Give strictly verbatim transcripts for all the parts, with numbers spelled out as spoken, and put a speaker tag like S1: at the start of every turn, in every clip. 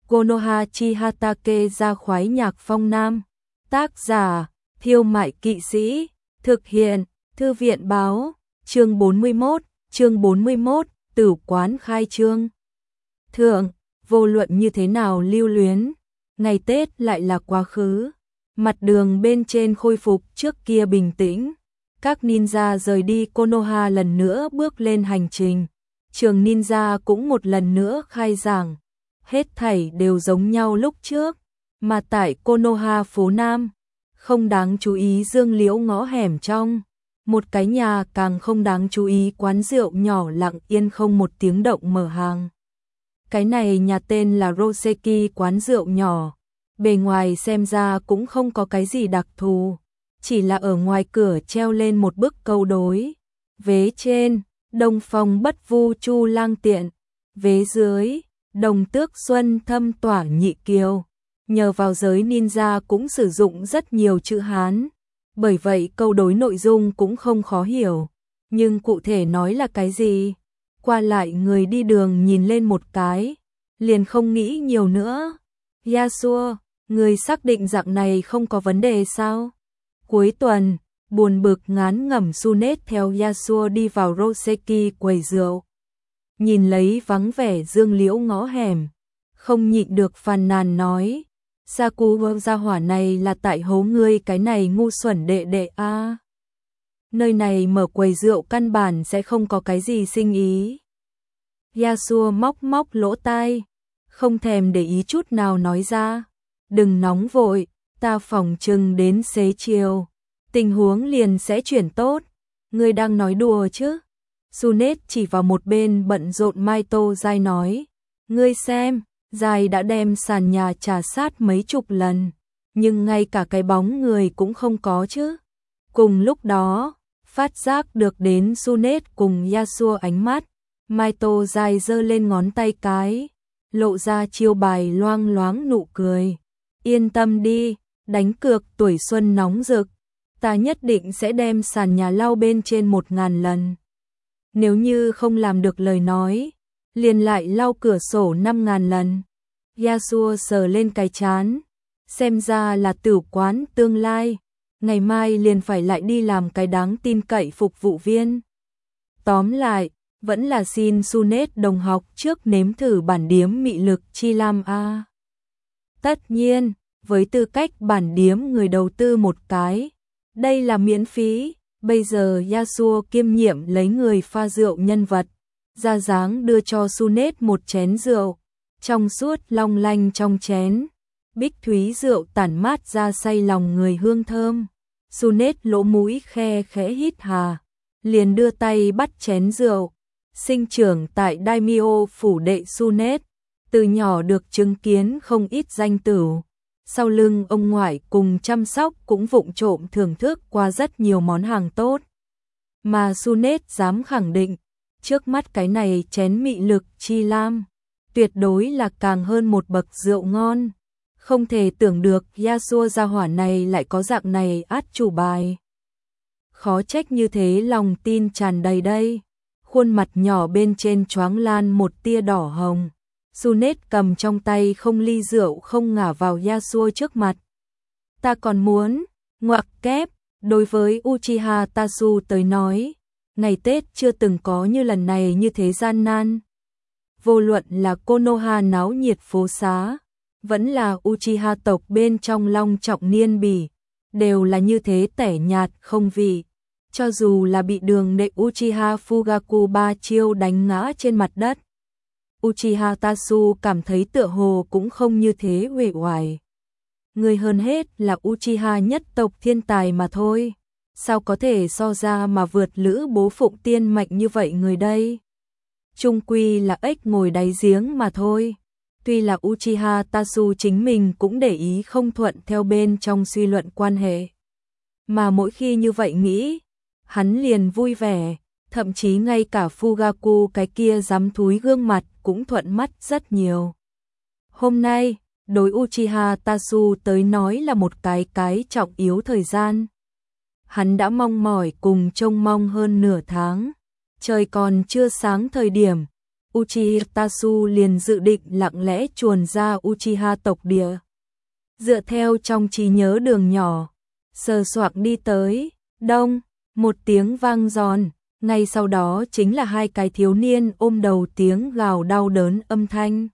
S1: Konoha chi Hatake ra khoái nhạc phong nam. Tác giả, Thiêu Mại Kỵ Sĩ. Thực hiện, Thư viện báo. Chương bốn mươi mốt, chương bốn mươi mốt, tử quán khai trương. Thượng, vô luận như thế nào lưu luyến, ngày Tết lại là quá khứ. Mặt đường bên trên khôi phục trước kia bình tĩnh. Các ninja rời đi Konoha lần nữa bước lên hành trình. Trường ninja cũng một lần nữa khai giảng. Hết thảy đều giống nhau lúc trước. Mà tại Konoha phố Nam, không đáng chú ý dương liễu ngõ hẻm trong. Một cái nhà càng không đáng chú ý quán rượu nhỏ lặng yên không một tiếng động mở hàng. Cái này nhà tên là Roseki quán rượu nhỏ. Bề ngoài xem ra cũng không có cái gì đặc thù. Chỉ là ở ngoài cửa treo lên một bức câu đối. Vế trên, Đông Phong bất vu chu lang tiện. Vế dưới, Đồng tước xuân thâm tỏa nhị kiều. Nhờ vào giới ninja cũng sử dụng rất nhiều chữ Hán. Bởi vậy câu đối nội dung cũng không khó hiểu. Nhưng cụ thể nói là cái gì? Qua lại người đi đường nhìn lên một cái. Liền không nghĩ nhiều nữa. Yasuo, người xác định dạng này không có vấn đề sao? Cuối tuần, buồn bực ngán ngẩm Sunet theo Yasuo đi vào Roseki quầy rượu. Nhìn lấy vắng vẻ dương liễu ngõ hẻm. Không nhịn được phàn nàn nói. Saku gia hỏa này là tại hố ngươi cái này ngu xuẩn đệ đệ a. À. Nơi này mở quầy rượu căn bản sẽ không có cái gì sinh ý. Yasuo móc móc lỗ tai, không thèm để ý chút nào nói ra. Đừng nóng vội, ta phòng chừng đến xế chiều. Tình huống liền sẽ chuyển tốt. Ngươi đang nói đùa chứ? Sunet chỉ vào một bên bận rộn Maito Dai nói. Ngươi xem. Dài đã đem sàn nhà trà sát mấy chục lần, nhưng ngay cả cái bóng người cũng không có chứ. Cùng lúc đó, phát giác được đến Sunet cùng Yasuo ánh mắt, Maito Dai giơ lên ngón tay cái, lộ ra chiêu bài loang loáng nụ cười. Yên tâm đi, đánh cược tuổi xuân nóng rực, ta nhất định sẽ đem sàn nhà lau bên trên một ngàn lần. Nếu như không làm được lời nói, liền lại lau cửa sổ năm ngàn lần. Yasuo sờ lên cái chán, xem ra là tử quán tương lai, ngày mai liền phải lại đi làm cái đáng tin cậy phục vụ viên. Tóm lại, vẫn là xin Sunet đồng học trước nếm thử bản điếm mị lực chi lam a. Tất nhiên, với tư cách bản điếm người đầu tư một cái, đây là miễn phí. Bây giờ Yasuo kiêm nhiệm lấy người pha rượu nhân vật, ra dáng đưa cho Sunet một chén rượu, trong suốt long lanh trong chén, bích thúy rượu tản mát ra say lòng người hương thơm. Sunet lỗ mũi khe khẽ hít hà, liền đưa tay bắt chén rượu. Sinh trưởng tại Daimyo phủ đệ Sunet, từ nhỏ được chứng kiến không ít danh tửu. Sau lưng ông ngoại cùng chăm sóc cũng vụng trộm thưởng thức qua rất nhiều món hàng tốt. Mà Sunet dám khẳng định, trước mắt cái này chén mị lực chi lam, tuyệt đối là càng hơn một bậc rượu ngon. Không thể tưởng được Yasuo gia hỏa này lại có dạng này át chủ bài. Khó trách như thế lòng tin tràn đầy đây. Khuôn mặt nhỏ bên trên choáng lan một tia đỏ hồng. Sunet cầm trong tay không ly rượu không ngả vào Yasuo trước mặt. Ta còn muốn, ngoặc kép, đối với Uchiha Tasu tới nói, ngày Tết chưa từng có như lần này như thế gian nan. Vô luận là Konoha náo nhiệt phố xá, vẫn là Uchiha tộc bên trong long trọng niên bỉ, đều là như thế tẻ nhạt không vị. Cho dù là bị đường đệ Uchiha Fugaku ba chiêu đánh ngã trên mặt đất, Uchiha Tasu cảm thấy tựa hồ cũng không như thế uể oải. Người hơn hết là Uchiha nhất tộc thiên tài mà thôi. Sao có thể so ra mà vượt lữ bố phụng tiên mạnh như vậy người đây? Chung quy là ếch ngồi đáy giếng mà thôi. Tuy là Uchiha Tasu chính mình cũng để ý không thuận theo bên trong suy luận quan hệ. Mà mỗi khi như vậy nghĩ, hắn liền vui vẻ, thậm chí ngay cả Fugaku cái kia dám thúi gương mặt cũng thuận mắt rất nhiều. Hôm nay, đối Uchiha Tasu tới nói là một cái cái trọng yếu thời gian. Hắn đã mong mỏi cùng trông mong hơn nửa tháng. Trời còn chưa sáng thời điểm, Uchiha Tasu liền dự định lặng lẽ chuồn ra Uchiha tộc địa. Dựa theo trong trí nhớ đường nhỏ, sờ soạng đi tới, đông, một tiếng vang giòn, ngay sau đó chính là hai cái thiếu niên ôm đầu tiếng gào đau đớn âm thanh.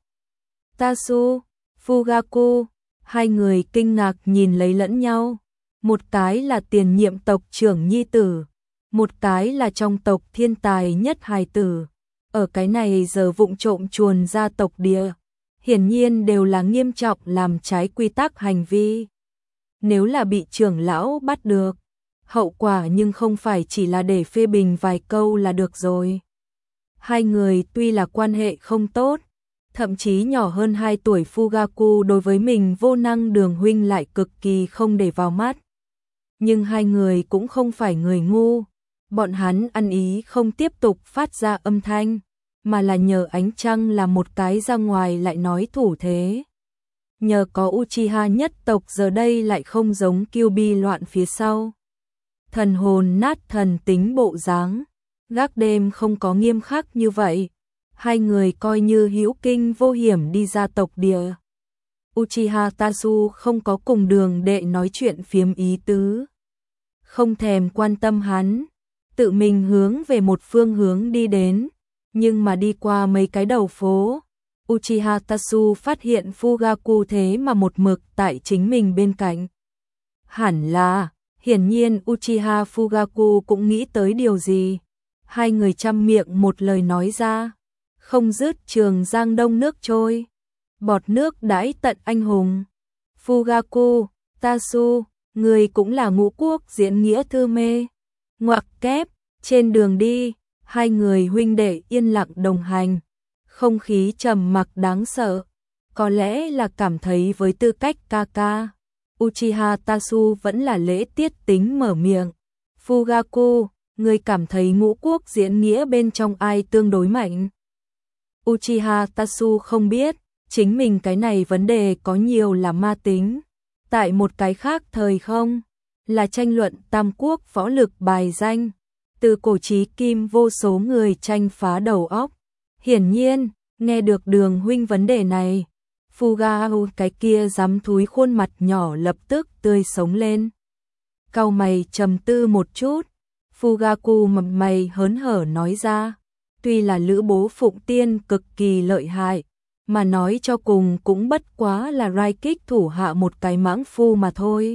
S1: Tasu, Fugaku, hai người kinh ngạc nhìn lấy lẫn nhau, một cái là tiền nhiệm tộc trưởng nhi tử, một cái là trong tộc thiên tài nhất hài tử, ở cái này giờ vụng trộm chuồn ra tộc địa, hiển nhiên đều là nghiêm trọng làm trái quy tắc hành vi. Nếu là bị trưởng lão bắt được, hậu quả nhưng không phải chỉ là để phê bình vài câu là được rồi. Hai người tuy là quan hệ không tốt, thậm chí nhỏ hơn hai tuổi Fugaku đối với mình vô năng Đường huynh lại cực kỳ không để vào mắt. Nhưng hai người cũng không phải người ngu, bọn hắn ăn ý không tiếp tục phát ra âm thanh, mà là nhờ ánh trăng là một cái ra ngoài lại nói thủ thế. Nhờ có Uchiha nhất tộc giờ đây lại không giống Kyuubi loạn phía sau. Thần hồn nát thần tính bộ dáng, gác đêm không có nghiêm khắc như vậy. Hai người coi như hữu kinh vô hiểm đi ra tộc địa. Uchiha Tasu không có cùng Đường đệ nói chuyện phiếm ý tứ, không thèm quan tâm hắn, tự mình hướng về một phương hướng đi đến, nhưng mà đi qua mấy cái đầu phố, Uchiha Tasu phát hiện Fugaku thế mà một mực tại chính mình bên cạnh. Hẳn là, hiển nhiên Uchiha Fugaku cũng nghĩ tới điều gì. Hai người chăm miệng một lời nói ra, không dứt Trường Giang Đông nước trôi, bọt nước đãi tận anh hùng. Fugaku, Tasu, người cũng là ngũ quốc diễn nghĩa thư mê. Ngoặc kép, trên đường đi, hai người huynh đệ yên lặng đồng hành, không khí trầm mặc đáng sợ, có lẽ là cảm thấy với tư cách ca ca. Uchiha Tasu vẫn là lễ tiết tính mở miệng. Fugaku, người cảm thấy ngũ quốc diễn nghĩa bên trong ai tương đối mạnh? Uchiha Tasu không biết, chính mình cái này vấn đề có nhiều là ma tính. Tại một cái khác thời không, là tranh luận tam quốc võ lực bài danh. Từ cổ chí kim vô số người tranh phá đầu óc. Hiển nhiên, nghe được Đường huynh vấn đề này, Fugaku cái kia dám thúi khuôn mặt nhỏ lập tức tươi sống lên. Cau mày trầm tư một chút, Fugaku mập mày hớn hở nói ra, tuy là lữ bố Phụng Tiên cực kỳ lợi hại, mà nói cho cùng cũng bất quá là rai kích thủ hạ một cái mãng phu mà thôi.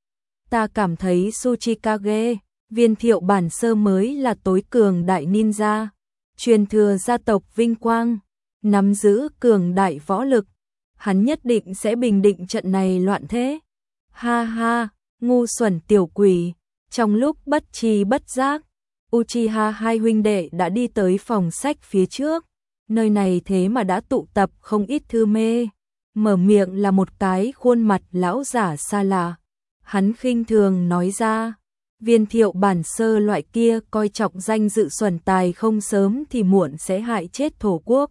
S1: Ta cảm thấy Tsuchikage, Viên Thiệu bản sơ mới là tối cường đại ninja, truyền thừa gia tộc vinh quang, nắm giữ cường đại võ lực, hắn nhất định sẽ bình định trận này loạn thế. Ha ha, ngu xuẩn tiểu quỷ. Trong lúc bất tri bất giác, Uchiha hai huynh đệ đã đi tới phòng sách phía trước, nơi này thế mà đã tụ tập không ít thư mê. Mở miệng là một cái khuôn mặt lão giả xa lạ. Hắn khinh thường nói ra, Viên Thiệu bản sơ loại kia coi trọng danh dự xuẩn tài không sớm thì muộn sẽ hại chết thổ quốc.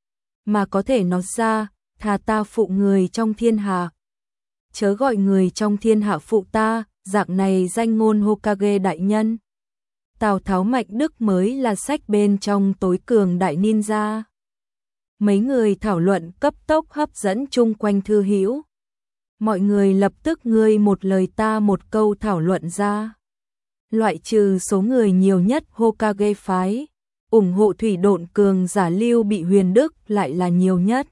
S1: Mà có thể nói ra, thà ta phụ người trong thiên hạ, chớ gọi người trong thiên hạ phụ ta, dạng này danh ngôn Hokage đại nhân. Tào Tháo Mạnh Đức mới là sách bên trong tối cường đại ninja. Mấy người thảo luận cấp tốc hấp dẫn chung quanh thư hữu. Mọi người lập tức ngươi một lời ta một câu thảo luận ra. Loại trừ số người nhiều nhất Hokage phái, ủng hộ thủy độn cường giả Lưu Bị Huyền Đức lại là nhiều nhất.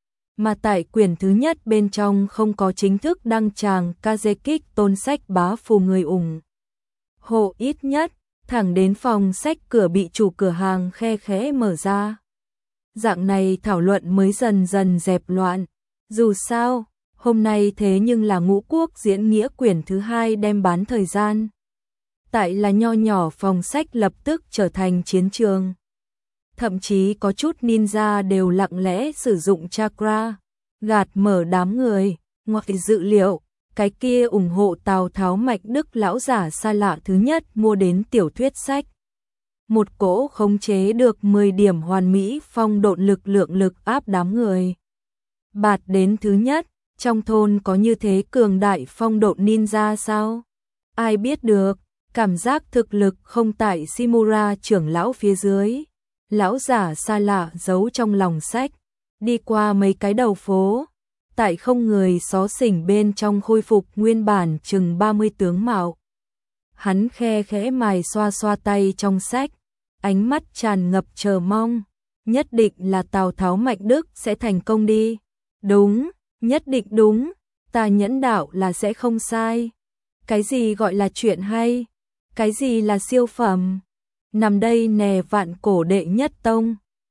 S1: Mà tại quyển thứ nhất bên trong không có chính thức đăng tràng Kazekik tôn sách bá phù người ủng hộ ít nhất, thẳng đến phòng sách cửa bị chủ cửa hàng khe khẽ mở ra. Dạng này thảo luận mới dần dần dẹp loạn. Dù sao, hôm nay thế nhưng là ngũ quốc diễn nghĩa quyển thứ hai đem bán thời gian. Tại là nho nhỏ phòng sách lập tức trở thành chiến trường. Thậm chí có chút ninja đều lặng lẽ sử dụng chakra, gạt mở đám người. Ngoài dự liệu, cái kia ủng hộ Tào Tháo Mạnh Đức lão giả xa lạ thứ nhất mua đến tiểu thuyết sách. Một cỗ khống chế được mười điểm hoàn mỹ phong độn lực lượng lực áp đám người. Bạt đến thứ nhất, trong thôn có như thế cường đại phong độn ninja sao? Ai biết được, cảm giác thực lực không tại Shimura trưởng lão phía dưới. Lão giả xa lạ giấu trong lòng sách, đi qua mấy cái đầu phố, tại không người xó xỉnh bên trong khôi phục nguyên bản chừng ba mươi tướng mạo. Hắn khe khẽ mài xoa xoa tay trong sách, ánh mắt tràn ngập chờ mong, nhất định là Tào Tháo Mạnh Đức sẽ thành công đi. Đúng, nhất định đúng, ta nhẫn đạo là sẽ không sai. Cái gì gọi là chuyện hay? Cái gì là siêu phẩm? Nằm đây nè vạn cổ đệ nhất tông.